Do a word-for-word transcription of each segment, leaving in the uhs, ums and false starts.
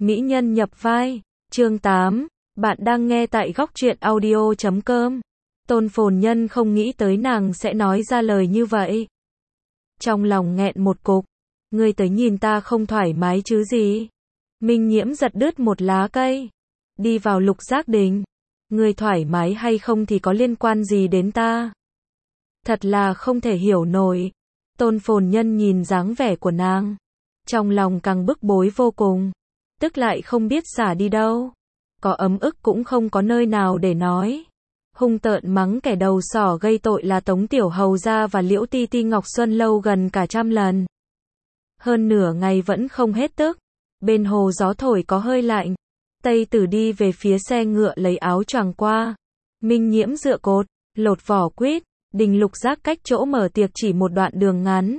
Mỹ nhân nhập vai, chương tám, bạn đang nghe tại góc truyện audio chấm com. Tôn Phồn Nhân không nghĩ tới nàng sẽ nói ra lời như vậy. Trong lòng nghẹn một cục, ngươi tới nhìn ta không thoải mái chứ gì. Minh Nhiễm giật đứt một lá cây, đi vào Lục Giác Đình. Ngươi thoải mái hay không thì có liên quan gì đến ta? Thật là không thể hiểu nổi. Tôn Phồn Nhân nhìn dáng vẻ của nàng, trong lòng càng bức bối vô cùng, tức lại không biết xả đi đâu, có ấm ức cũng không có nơi nào để nói. Hung tợn mắng kẻ đầu sỏ gây tội là Tống Tiểu Hầu gia và Liễu Ti Ti Ngọc Xuân Lâu gần cả trăm lần. Hơn nửa ngày vẫn không hết tức. Bên hồ gió thổi có hơi lạnh. Tây Tử đi về phía xe ngựa lấy áo choàng qua. Minh Nhiễm dựa cột, lột vỏ quýt. Đình Lục Giác cách chỗ mở tiệc chỉ một đoạn đường ngắn.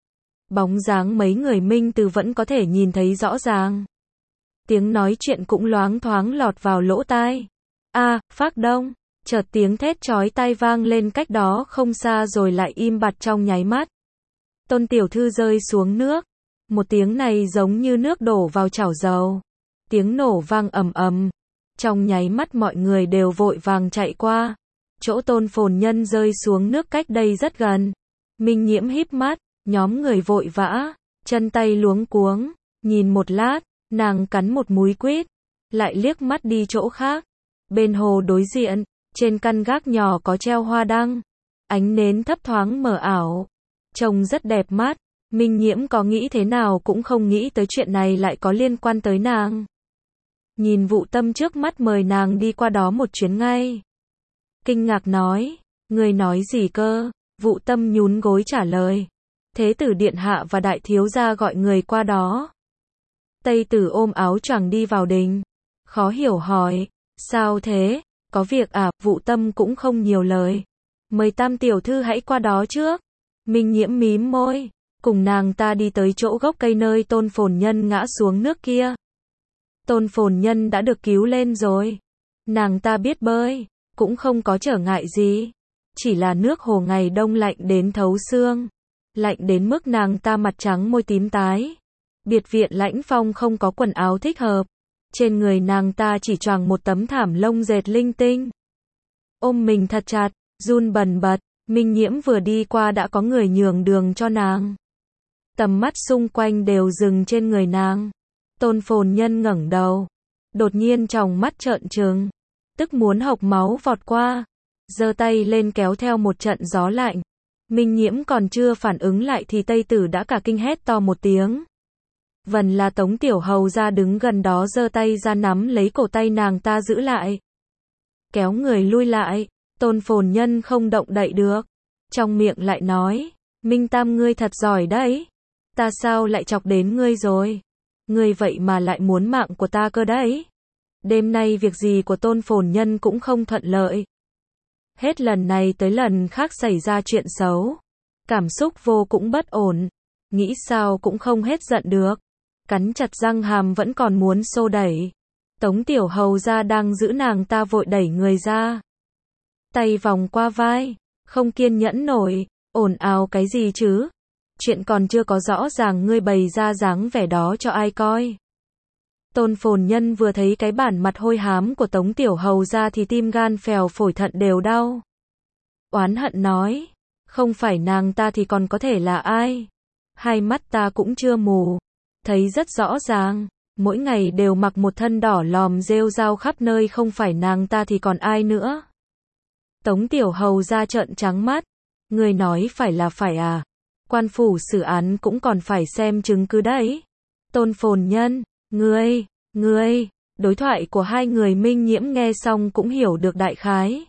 Bóng dáng mấy người Minh Từ vẫn có thể nhìn thấy rõ ràng. Tiếng nói chuyện cũng loáng thoáng lọt vào lỗ tai. A, à, Phác Đông. Chợt tiếng thét chói tai vang lên cách đó không xa rồi lại im bặt trong nháy mắt. Tôn tiểu thư rơi xuống nước. Một tiếng này giống như nước đổ vào chảo dầu. Tiếng nổ vang ầm ầm. Trong nháy mắt mọi người đều vội vàng chạy qua. Chỗ Tôn Phồn Nhân rơi xuống nước cách đây rất gần. Minh Nhiễm híp mắt, nhóm người vội vã, chân tay luống cuống, nhìn một lát, nàng cắn một múi quýt, lại liếc mắt đi chỗ khác. Bên hồ đối diện, trên căn gác nhỏ có treo hoa đăng, ánh nến thấp thoáng mờ ảo, trông rất đẹp mắt. Minh Nhiễm có nghĩ thế nào cũng không nghĩ tới chuyện này lại có liên quan tới nàng. Nhìn Vụ Tâm trước mắt mời nàng đi qua đó một chuyến ngay. Kinh ngạc nói, người nói gì cơ? Vụ Tâm nhún gối trả lời, Thế tử điện hạ và đại thiếu gia gọi người qua đó. Tây Tử ôm áo choàng đi vào đình, khó hiểu hỏi, sao thế, có việc à? Vụ Tâm cũng không nhiều lời, mời tam tiểu thư hãy qua đó trước. Minh Nhiễm mím môi, cùng nàng ta đi tới chỗ gốc cây nơi Tôn Phồn Nhân ngã xuống nước kia. Tôn Phồn Nhân đã được cứu lên rồi, nàng ta biết bơi, cũng không có trở ngại gì. Chỉ là nước hồ ngày đông lạnh đến thấu xương, lạnh đến mức nàng ta mặt trắng môi tím tái. Biệt viện Lãnh Phong không có quần áo thích hợp, trên người nàng ta chỉ choàng một tấm thảm lông dệt linh tinh. Ôm mình thật chặt, run bần bật. Minh Nhiễm vừa đi qua đã có người nhường đường cho nàng. Tầm mắt xung quanh đều dừng trên người nàng. Tôn Phồn Nhân ngẩng đầu, đột nhiên tròng mắt trợn trừng, tức muốn hộc máu vọt qua, giơ tay lên kéo theo một trận gió lạnh. Minh Nhiễm còn chưa phản ứng lại thì Tây Tử đã cả kinh hét to một tiếng. Vần là Tống Tiểu Hầu ra đứng gần đó giơ tay ra nắm lấy cổ tay nàng ta giữ lại, kéo người lui lại. Tôn Phồn Nhân không động đậy được, trong miệng lại nói, Minh Tam ngươi thật giỏi đấy, ta sao lại chọc đến ngươi rồi, ngươi vậy mà lại muốn mạng của ta cơ đấy. Đêm nay việc gì của Tôn Phồn Nhân cũng không thuận lợi. Hết lần này tới lần khác xảy ra chuyện xấu. Cảm xúc vô cũng bất ổn. Nghĩ sao cũng không hết giận được. Cắn chặt răng hàm vẫn còn muốn xô đẩy. Tống Tiểu Hầu ra đang giữ nàng ta vội đẩy người ra. Tay vòng qua vai. Không kiên nhẫn nổi. Ồn ào cái gì chứ? Chuyện còn chưa có rõ ràng ngươi bày ra dáng vẻ đó cho ai coi. Tôn Phồn Nhân vừa thấy cái bản mặt hôi hám của Tống Tiểu Hầu ra thì tim gan phèo phổi thận đều đau. Oán hận nói, không phải nàng ta thì còn có thể là ai? Hai mắt ta cũng chưa mù, thấy rất rõ ràng, mỗi ngày đều mặc một thân đỏ lòm rêu rao khắp nơi, không phải nàng ta thì còn ai nữa? Tống Tiểu Hầu ra trợn trắng mắt, người nói phải là phải à? Quan phủ xử án cũng còn phải xem chứng cứ đấy. Tôn Phồn Nhân, ngươi, ngươi, đối thoại của hai người Minh Nhiễm nghe xong cũng hiểu được đại khái.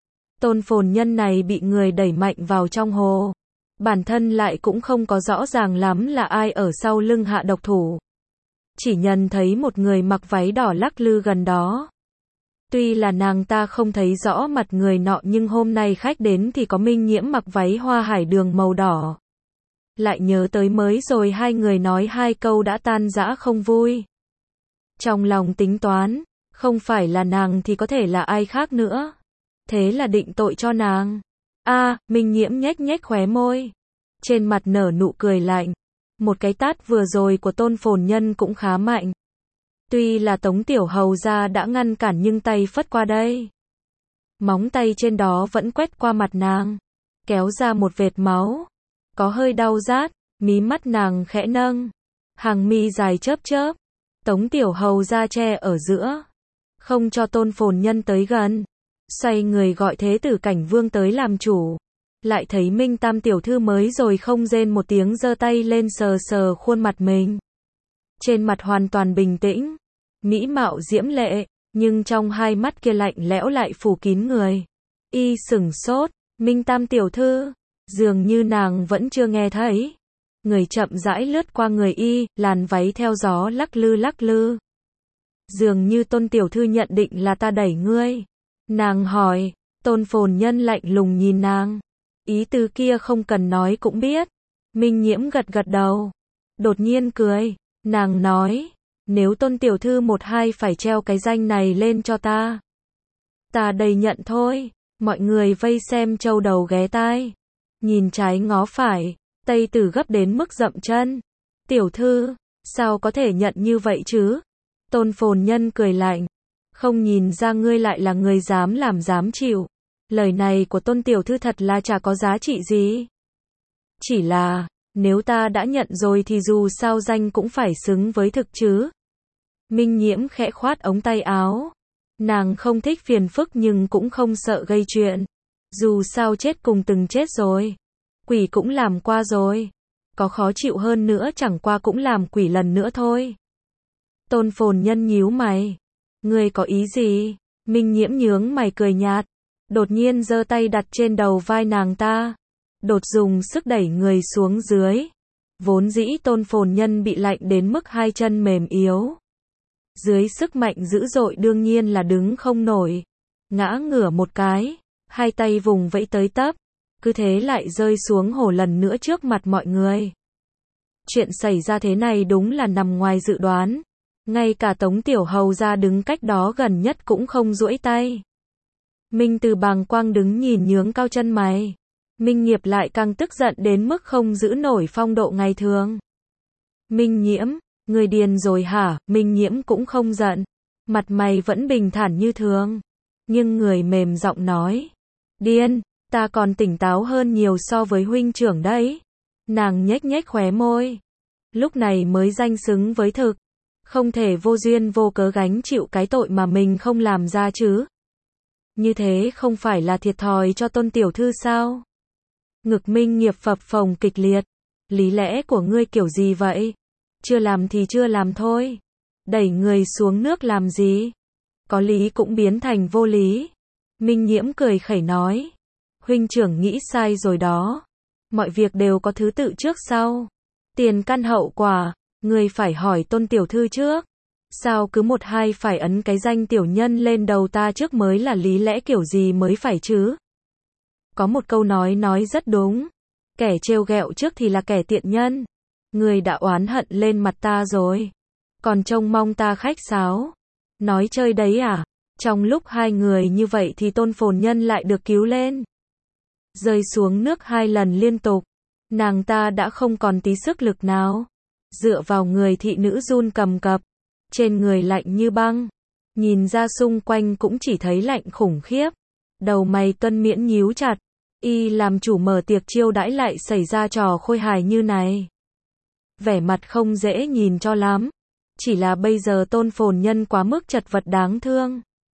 Tôn Phồn Nhân này bị người đẩy mạnh vào trong hồ, bản thân lại cũng không có rõ ràng lắm là ai ở sau lưng hạ độc thủ. Chỉ nhận thấy một người mặc váy đỏ lắc lư gần đó. Tuy là nàng ta không thấy rõ mặt người nọ nhưng hôm nay khách đến thì có Minh Nhiễm mặc váy hoa hải đường màu đỏ. Lại nhớ tới mới rồi hai người nói hai câu đã tan rã không vui. Trong lòng tính toán, không phải là nàng thì có thể là ai khác nữa. Thế là định tội cho nàng. A, à, Minh Nhiễm nhếch nhếch khóe môi, trên mặt nở nụ cười lạnh. Một cái tát vừa rồi của Tôn Phồn Nhân cũng khá mạnh. Tuy là Tống Tiểu Hầu gia đã ngăn cản nhưng tay phất qua đây. Móng tay trên đó vẫn quét qua mặt nàng, kéo ra một vệt máu. Có hơi đau rát, mí mắt nàng khẽ nâng. Hàng mi dài chớp chớp. Tống Tiểu Hầu gia che ở giữa, không cho Tôn Phồn Nhân tới gần. Xoay người gọi Thế tử Cảnh Vương tới làm chủ. Lại thấy Minh Tam tiểu thư mới rồi không rên một tiếng, giơ tay lên sờ sờ khuôn mặt mình. Trên mặt hoàn toàn bình tĩnh, mỹ mạo diễm lệ, nhưng trong hai mắt kia lạnh lẽo lại phủ kín người. Y sửng sốt, Minh Tam tiểu thư, dường như nàng vẫn chưa nghe thấy. Người chậm rãi lướt qua người y, làn váy theo gió lắc lư lắc lư. Dường như Tôn tiểu thư nhận định là ta đẩy ngươi. Nàng hỏi. Tôn Phồn Nhân lạnh lùng nhìn nàng. Ý tứ kia không cần nói cũng biết. Minh Nhiễm gật gật đầu. Đột nhiên cười. Nàng nói. Nếu Tôn tiểu thư một hai phải treo cái danh này lên cho ta, ta đây nhận thôi. Mọi người vây xem châu đầu ghé tai. Nhìn trái ngó phải. Tây Tử gấp đến mức dậm chân. Tiểu thư, sao có thể nhận như vậy chứ? Tôn Phồn Nhân cười lạnh. Không nhìn ra ngươi lại là người dám làm dám chịu. Lời này của Tôn tiểu thư thật là chả có giá trị gì. Chỉ là, nếu ta đã nhận rồi thì dù sao danh cũng phải xứng với thực chứ. Minh Nhiễm khẽ khoát ống tay áo. Nàng không thích phiền phức nhưng cũng không sợ gây chuyện. Dù sao chết cùng từng chết rồi. Quỷ cũng làm qua rồi. Có khó chịu hơn nữa chẳng qua cũng làm quỷ lần nữa thôi. Tôn Phồn Nhân nhíu mày. Ngươi có ý gì? Minh Nhiễm nhướng mày cười nhạt. Đột nhiên giơ tay đặt trên đầu vai nàng ta. Đột dùng sức đẩy người xuống dưới. Vốn dĩ Tôn Phồn Nhân bị lạnh đến mức hai chân mềm yếu. Dưới sức mạnh dữ dội đương nhiên là đứng không nổi. Ngã ngửa một cái. Hai tay vùng vẫy tới tấp. Cứ thế lại rơi xuống hồ lần nữa trước mặt mọi người. Chuyện xảy ra thế này đúng là nằm ngoài dự đoán. Ngay cả Tống Tiểu Hầu gia đứng cách đó gần nhất cũng không duỗi tay. Minh Từ bàng quang đứng nhìn nhướng cao chân mày. Minh Nghiệp lại càng tức giận đến mức không giữ nổi phong độ ngày thường. Minh Nhiễm, người điên rồi hả? Minh Nhiễm cũng không giận. Mặt mày vẫn bình thản như thường. Nhưng người mềm giọng nói. Điên, ta còn tỉnh táo hơn nhiều so với huynh trưởng đấy. Nàng nhếch nhếch khóe môi. Lúc này mới danh xứng với thực. Không thể vô duyên vô cớ gánh chịu cái tội mà mình không làm ra chứ. Như thế không phải là thiệt thòi cho Tôn tiểu thư sao? Ngực Minh Nghiệp phập phồng kịch liệt. Lý lẽ của ngươi kiểu gì vậy? Chưa làm thì chưa làm thôi. Đẩy người xuống nước làm gì? Có lý cũng biến thành vô lý. Minh Nhiễm cười khẩy nói. Huynh trưởng nghĩ sai rồi đó. Mọi việc đều có thứ tự trước sau. Tiền căn hậu quả. Ngươi phải hỏi Tôn tiểu thư trước. Sao cứ một hai phải ấn cái danh tiểu nhân lên đầu ta trước mới là lý lẽ kiểu gì mới phải chứ? Có một câu nói nói rất đúng. Kẻ trêu ghẹo trước thì là kẻ tiện nhân. Ngươi đã oán hận lên mặt ta rồi. Còn trông mong ta khách sáo. Nói chơi đấy à? Trong lúc hai người như vậy thì Tôn Phồn Nhân lại được cứu lên. Rơi xuống nước hai lần liên tục. Nàng ta đã không còn tí sức lực nào. Dựa vào người thị nữ run cầm cập. Trên người lạnh như băng. Nhìn ra xung quanh cũng chỉ thấy lạnh khủng khiếp. Đầu mày Tuân Miễn nhíu chặt. Y làm chủ mở tiệc chiêu đãi lại xảy ra trò khôi hài như này. Vẻ mặt không dễ nhìn cho lắm. Chỉ là bây giờ Tôn Phồn Nhân quá mức chật vật đáng thương.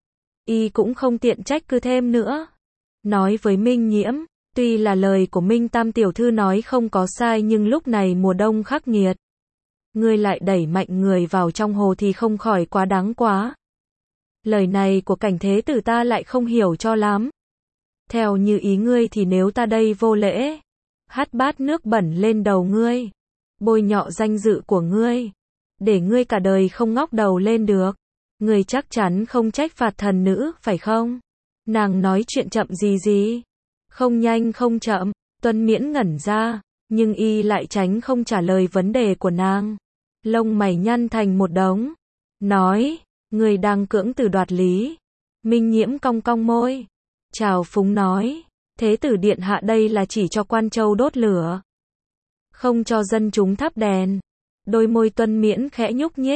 Y cũng không tiện trách cứ thêm nữa. Nói với Minh Nhiễm. Tuy là lời của Minh Tam tiểu thư nói không có sai nhưng lúc này mùa đông khắc nghiệt. Ngươi lại đẩy mạnh người vào trong hồ thì không khỏi quá đáng quá. Lời này của Cảnh thế tử ta lại không hiểu cho lắm. Theo như ý ngươi thì nếu ta đây vô lễ, hắt bát nước bẩn lên đầu ngươi, bôi nhọ danh dự của ngươi, để ngươi cả đời không ngóc đầu lên được, ngươi chắc chắn không trách phạt thần nữ, phải không? Nàng nói chuyện chậm gì gì? Không nhanh không chậm. Tuân Miễn ngẩn ra, nhưng y lại tránh không trả lời vấn đề của nàng. Lông mày nhăn thành một đống. Nói, người đang cưỡng từ đoạt lý. Minh Nhiễm cong cong môi. Chào phúng nói, thế tử điện hạ đây là chỉ cho quan châu đốt lửa. Không cho dân chúng thắp đèn. Đôi môi Tuân Miễn khẽ nhúc nhích.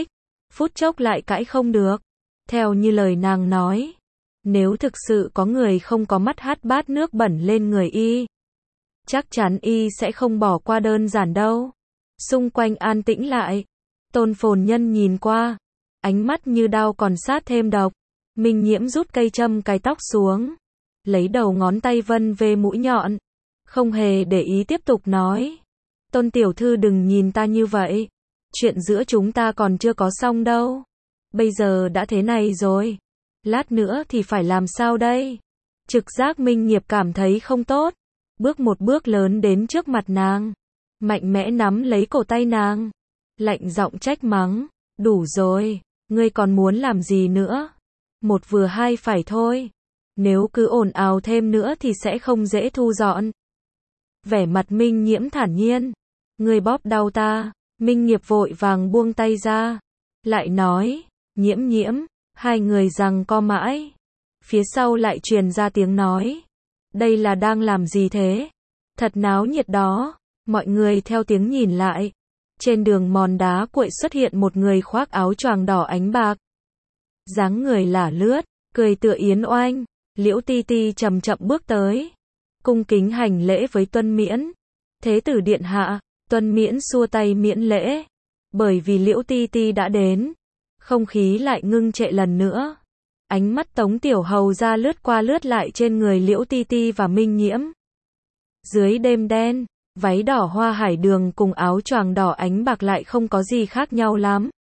phút chốc lại cãi không được. Theo như lời nàng nói, nếu thực sự có người không có mắt hắt bát nước bẩn lên người y, chắc chắn y sẽ không bỏ qua đơn giản đâu. Xung quanh an tĩnh lại. Tôn Phồn Nhân nhìn qua, ánh mắt như đao còn sát thêm độc. Minh Nhiễm rút cây châm cài tóc xuống, lấy đầu ngón tay vân về mũi nhọn, không hề để ý tiếp tục nói. Tôn tiểu thư đừng nhìn ta như vậy, chuyện giữa chúng ta còn chưa có xong đâu. Bây giờ đã thế này rồi, lát nữa thì phải làm sao đây? Trực giác Minh Nghiệp cảm thấy không tốt, bước một bước lớn đến trước mặt nàng, mạnh mẽ nắm lấy cổ tay nàng, lạnh giọng trách mắng, đủ rồi, ngươi còn muốn làm gì nữa? Một vừa hai phải thôi, nếu cứ ồn ào thêm nữa thì sẽ không dễ thu dọn. Vẻ mặt Minh Nhiễm thản nhiên, ngươi bóp đau ta. Minh Nghiệp vội vàng buông tay ra, lại nói, Nhiễm Nhiễm, hai người giằng co mãi. Phía sau lại truyền ra tiếng nói, đây là đang làm gì thế? Thật náo nhiệt đó. Mọi người theo tiếng nhìn lại, trên đường mòn đá cuội xuất hiện một người khoác áo choàng đỏ ánh bạc, dáng người lả lướt, cười tựa yến oanh. Liễu Ti Ti chậm chậm bước tới, cung kính hành lễ với Tuân Miễn. Thế tử điện hạ. Tuân Miễn xua tay miễn lễ, bởi vì Liễu Ti Ti đã đến, không khí lại ngưng trệ lần nữa. Ánh mắt Tống Tiểu Hầu ra lướt qua lướt lại trên người Liễu Ti Ti và Minh Nhiễm. Dưới đêm đen, váy đỏ hoa hải đường cùng áo choàng đỏ ánh bạc lại không có gì khác nhau lắm.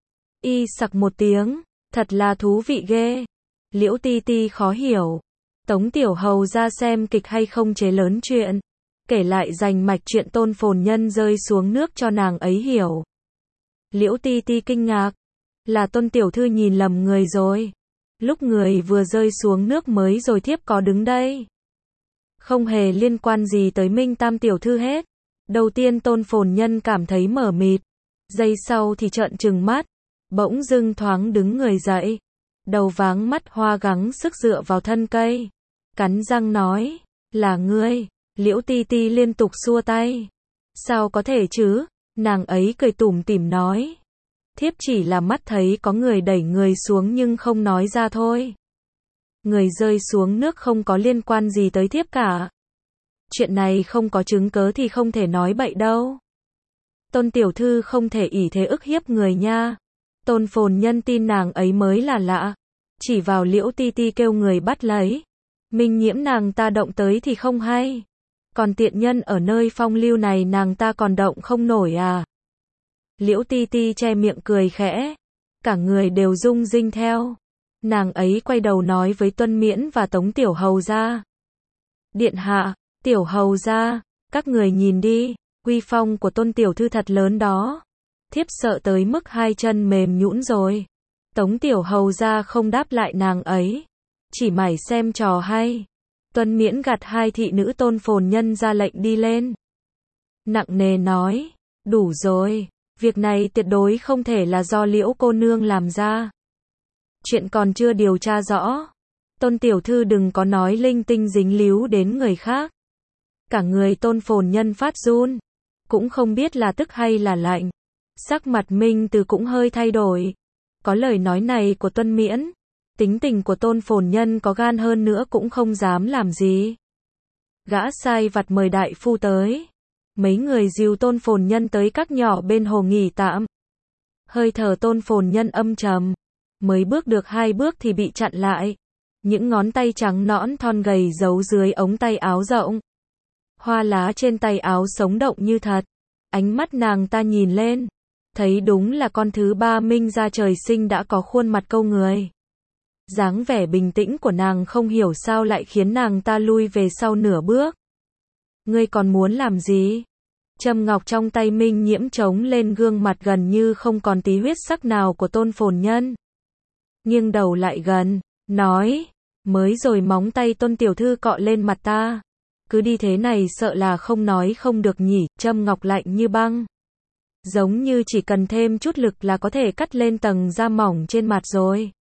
Y sặc một tiếng, thật là thú vị ghê. Liễu Ti Ti khó hiểu, Tống Tiểu Hầu ra xem kịch hay không chế lớn chuyện, kể lại rành mạch chuyện Tôn Phồn Nhân rơi xuống nước cho nàng ấy hiểu. Liễu Ti Ti kinh ngạc, là Tôn tiểu thư nhìn lầm người rồi. Lúc người vừa rơi xuống nước mới rồi thiếp có đứng đây. Không hề liên quan gì tới Minh Tam tiểu thư hết. Đầu tiên Tôn Phồn Nhân cảm thấy mờ mịt, giây sau thì trợn trừng mắt, bỗng dưng thoáng đứng người dậy, đầu váng mắt hoa gắng sức dựa vào thân cây, cắn răng nói, là ngươi. Liễu Ti Ti liên tục xua tay. Sao có thể chứ? Nàng ấy cười tủm tỉm nói. Thiếp chỉ là mắt thấy có người đẩy người xuống nhưng không nói ra thôi. Người rơi xuống nước không có liên quan gì tới thiếp cả. Chuyện này không có chứng cớ thì không thể nói bậy đâu. Tôn tiểu thư không thể ỷ thế ức hiếp người nha. Tôn Phồn Nhân tin nàng ấy mới là lạ, chỉ vào Liễu Ti Ti kêu người bắt lấy. Minh Nhiễm nàng ta động tới thì không hay. Còn tiện nhân ở nơi phong lưu này nàng ta còn động không nổi à? Liễu Ti Ti che miệng cười khẽ, cả người đều rung rinh theo. Nàng ấy quay đầu nói với Tuân Miễn và Tống Tiểu Hầu ra. Điện hạ, Tiểu Hầu ra, các người nhìn đi, uy phong của Tôn tiểu thư thật lớn đó. Thiếp sợ tới mức hai chân mềm nhũn rồi. Tống Tiểu Hầu ra không đáp lại nàng ấy, chỉ mải xem trò hay. Tuân Miễn gạt hai thị nữ Tôn Phồn Nhân ra lệnh đi lên. Nặng nề nói, đủ rồi, việc này tuyệt đối không thể là do Liễu cô nương làm ra. Chuyện còn chưa điều tra rõ. Tôn tiểu thư đừng có nói linh tinh dính líu đến người khác. Cả người Tôn Phồn Nhân phát run, cũng không biết là tức hay là lạnh. Sắc mặt Minh Từ cũng hơi thay đổi. Có lời nói này của Tuân Miễn, tính tình của Tôn Phồn Nhân có gan hơn nữa cũng không dám làm gì. Gã sai vặt mời đại phu tới. Mấy người dìu Tôn Phồn Nhân tới các nhỏ bên hồ nghỉ tạm. Hơi thở Tôn Phồn Nhân âm trầm, mới bước được hai bước thì bị chặn lại. Những ngón tay trắng nõn thon gầy giấu dưới ống tay áo rộng. Hoa lá trên tay áo sống động như thật. Ánh mắt nàng ta nhìn lên, thấy đúng là con thứ ba Minh ra trời sinh đã có khuôn mặt câu người. Dáng vẻ bình tĩnh của nàng không hiểu sao lại khiến nàng ta lui về sau nửa bước. Ngươi còn muốn làm gì? Châm ngọc trong tay Minh Nhiễm trống lên gương mặt gần như không còn tí huyết sắc nào của Tôn Phồn Nhân. Nghiêng đầu lại gần, nói, mới rồi móng tay Tôn tiểu thư cọ lên mặt ta. Cứ đi thế này sợ là không nói không được nhỉ. Châm ngọc lạnh như băng, giống như chỉ cần thêm chút lực là có thể cắt lên tầng da mỏng trên mặt rồi.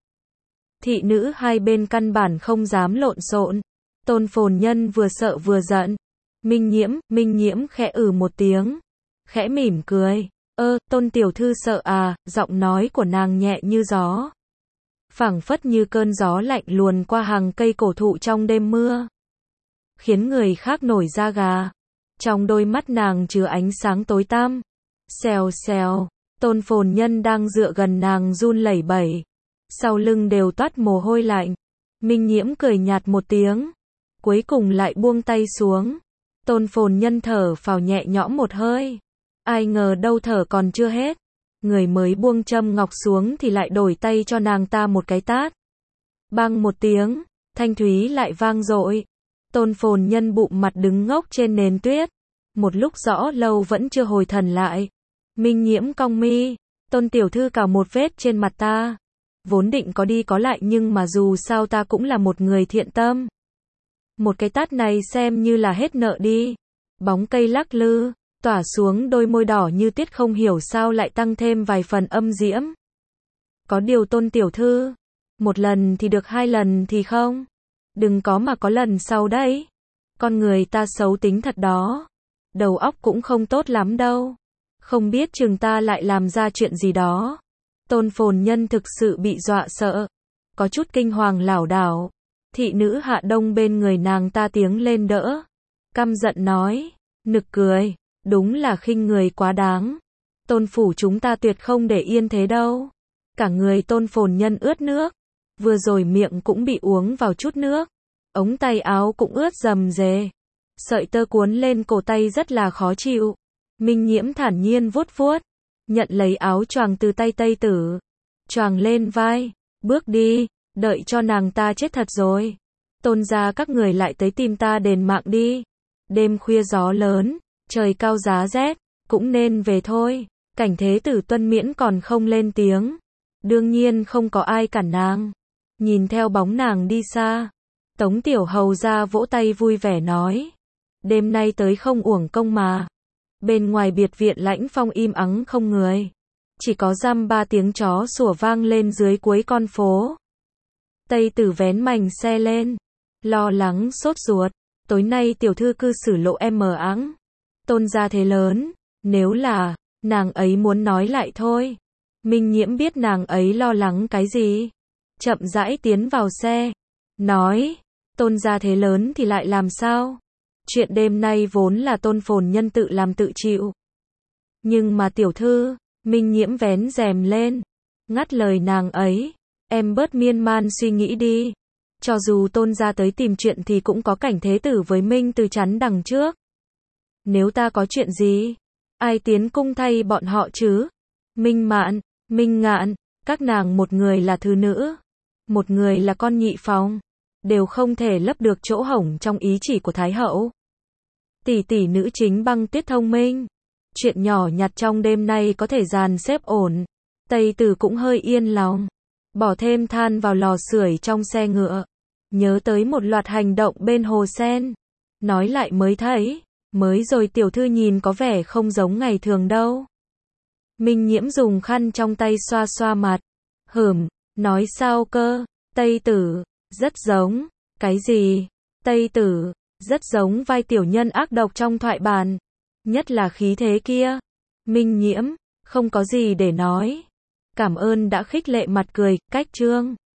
Thị nữ hai bên căn bản không dám lộn xộn. Tôn Phồn Nhân vừa sợ vừa giận. Minh Nhiễm, Minh Nhiễm khẽ ừ một tiếng, khẽ mỉm cười, Ơ, Tôn tiểu thư sợ à, giọng nói của nàng nhẹ như gió. Phảng phất như cơn gió lạnh luồn qua hàng cây cổ thụ trong đêm mưa. Khiến người khác nổi da gà. Trong đôi mắt nàng chứa ánh sáng tối tăm. Xèo xèo, Tôn Phồn Nhân đang dựa gần nàng run lẩy bẩy. Sau lưng đều toát mồ hôi lạnh. Minh Nhiễm cười nhạt một tiếng. Cuối cùng lại buông tay xuống. Tôn Phồn Nhân thở phào nhẹ nhõm một hơi. Ai ngờ đâu thở còn chưa hết. Người mới buông châm ngọc xuống thì lại đổi tay cho nàng ta một cái tát. Bang một tiếng, thanh thúy lại vang dội. Tôn Phồn Nhân bụng mặt đứng ngốc trên nền tuyết. Một lúc rõ lâu vẫn chưa hồi thần lại. Minh Nhiễm cong mi. Tôn tiểu thư cào một vết trên mặt ta. Vốn định có đi có lại nhưng mà dù sao ta cũng là một người thiện tâm. Một cái tát này xem như là hết nợ đi. Bóng cây lắc lư, tỏa xuống đôi môi đỏ như tuyết không hiểu sao lại tăng thêm vài phần âm diễm. Có điều Tôn tiểu thư, một lần thì được hai lần thì không. Đừng có mà có lần sau đấy. Con người ta xấu tính thật đó. Đầu óc cũng không tốt lắm đâu. Không biết chừng ta lại làm ra chuyện gì đó. Tôn Phồn Nhân thực sự bị dọa sợ. Có chút kinh hoàng lảo đảo. Thị nữ Hạ Đông bên người nàng ta tiếng lên đỡ. Căm giận nói. Nực cười. Đúng là khinh người quá đáng. Tôn phủ chúng ta tuyệt không để yên thế đâu. Cả người Tôn Phồn Nhân ướt nước. Vừa rồi miệng cũng bị uống vào chút nước. Ống tay áo cũng ướt rầm rề. Sợi tơ cuốn lên cổ tay rất là khó chịu. Minh Nhiễm thản nhiên vuốt vuốt. Nhận lấy áo choàng từ tay Tây Tử. Choàng lên vai. Bước đi. Đợi cho nàng ta chết thật rồi. Tôn gia các người lại tới tìm ta đền mạng đi. Đêm khuya gió lớn. Trời cao giá rét. Cũng nên về thôi. Cảnh Thế Tử tuân miễn còn không lên tiếng. Đương nhiên không có ai cản nàng. Nhìn theo bóng nàng đi xa. Tống Tiểu Hầu ra vỗ tay vui vẻ nói. Đêm nay tới không uổng công mà. Bên ngoài biệt viện Lãnh Phong im ắng không người. Chỉ có dăm ba tiếng chó sủa vang lên dưới cuối con phố. Tây Tử vén mành xe lên. Lo lắng sốt ruột. Tối nay tiểu thư cư xử lộ em mờ áng. Tôn gia thế lớn. Nếu là, nàng ấy muốn nói lại thôi. Minh Nhiễm biết nàng ấy lo lắng cái gì. Chậm rãi tiến vào xe. Nói, Tôn gia thế lớn thì lại làm sao? Chuyện đêm nay vốn là Tôn Phồn Nhân tự làm tự chịu. Nhưng mà tiểu thư, Minh Nhiễm vén rèm lên. Ngắt lời nàng ấy. Em bớt miên man suy nghĩ đi. Cho dù Tôn gia tới tìm chuyện thì cũng có Cảnh Thế Tử với Minh Từ chắn đằng trước. Nếu ta có chuyện gì, ai tiến cung thay bọn họ chứ? Minh Mạn, Minh Ngạn, các nàng một người là thứ nữ, một người là con nhị phòng, đều không thể lấp được chỗ hổng trong ý chỉ của Thái hậu. Tỷ tỷ nữ chính Băng Tuyết thông minh, chuyện nhỏ nhặt trong đêm nay có thể dàn xếp ổn. Tây Tử cũng hơi yên lòng, bỏ thêm than vào lò sưởi trong xe ngựa, nhớ tới một loạt hành động bên hồ sen, nói lại mới thấy, mới rồi tiểu thư nhìn có vẻ không giống ngày thường đâu. Minh Nhiễm dùng khăn trong tay xoa xoa mặt. Hửm, nói sao cơ? Tây Tử, rất giống. Cái gì? Tây Tử, rất giống vai tiểu nhân ác độc trong thoại bản. Nhất là khí thế kia. Minh Nhiễm, không có gì để nói. Cảm ơn đã khích lệ mặt cười, cách trương.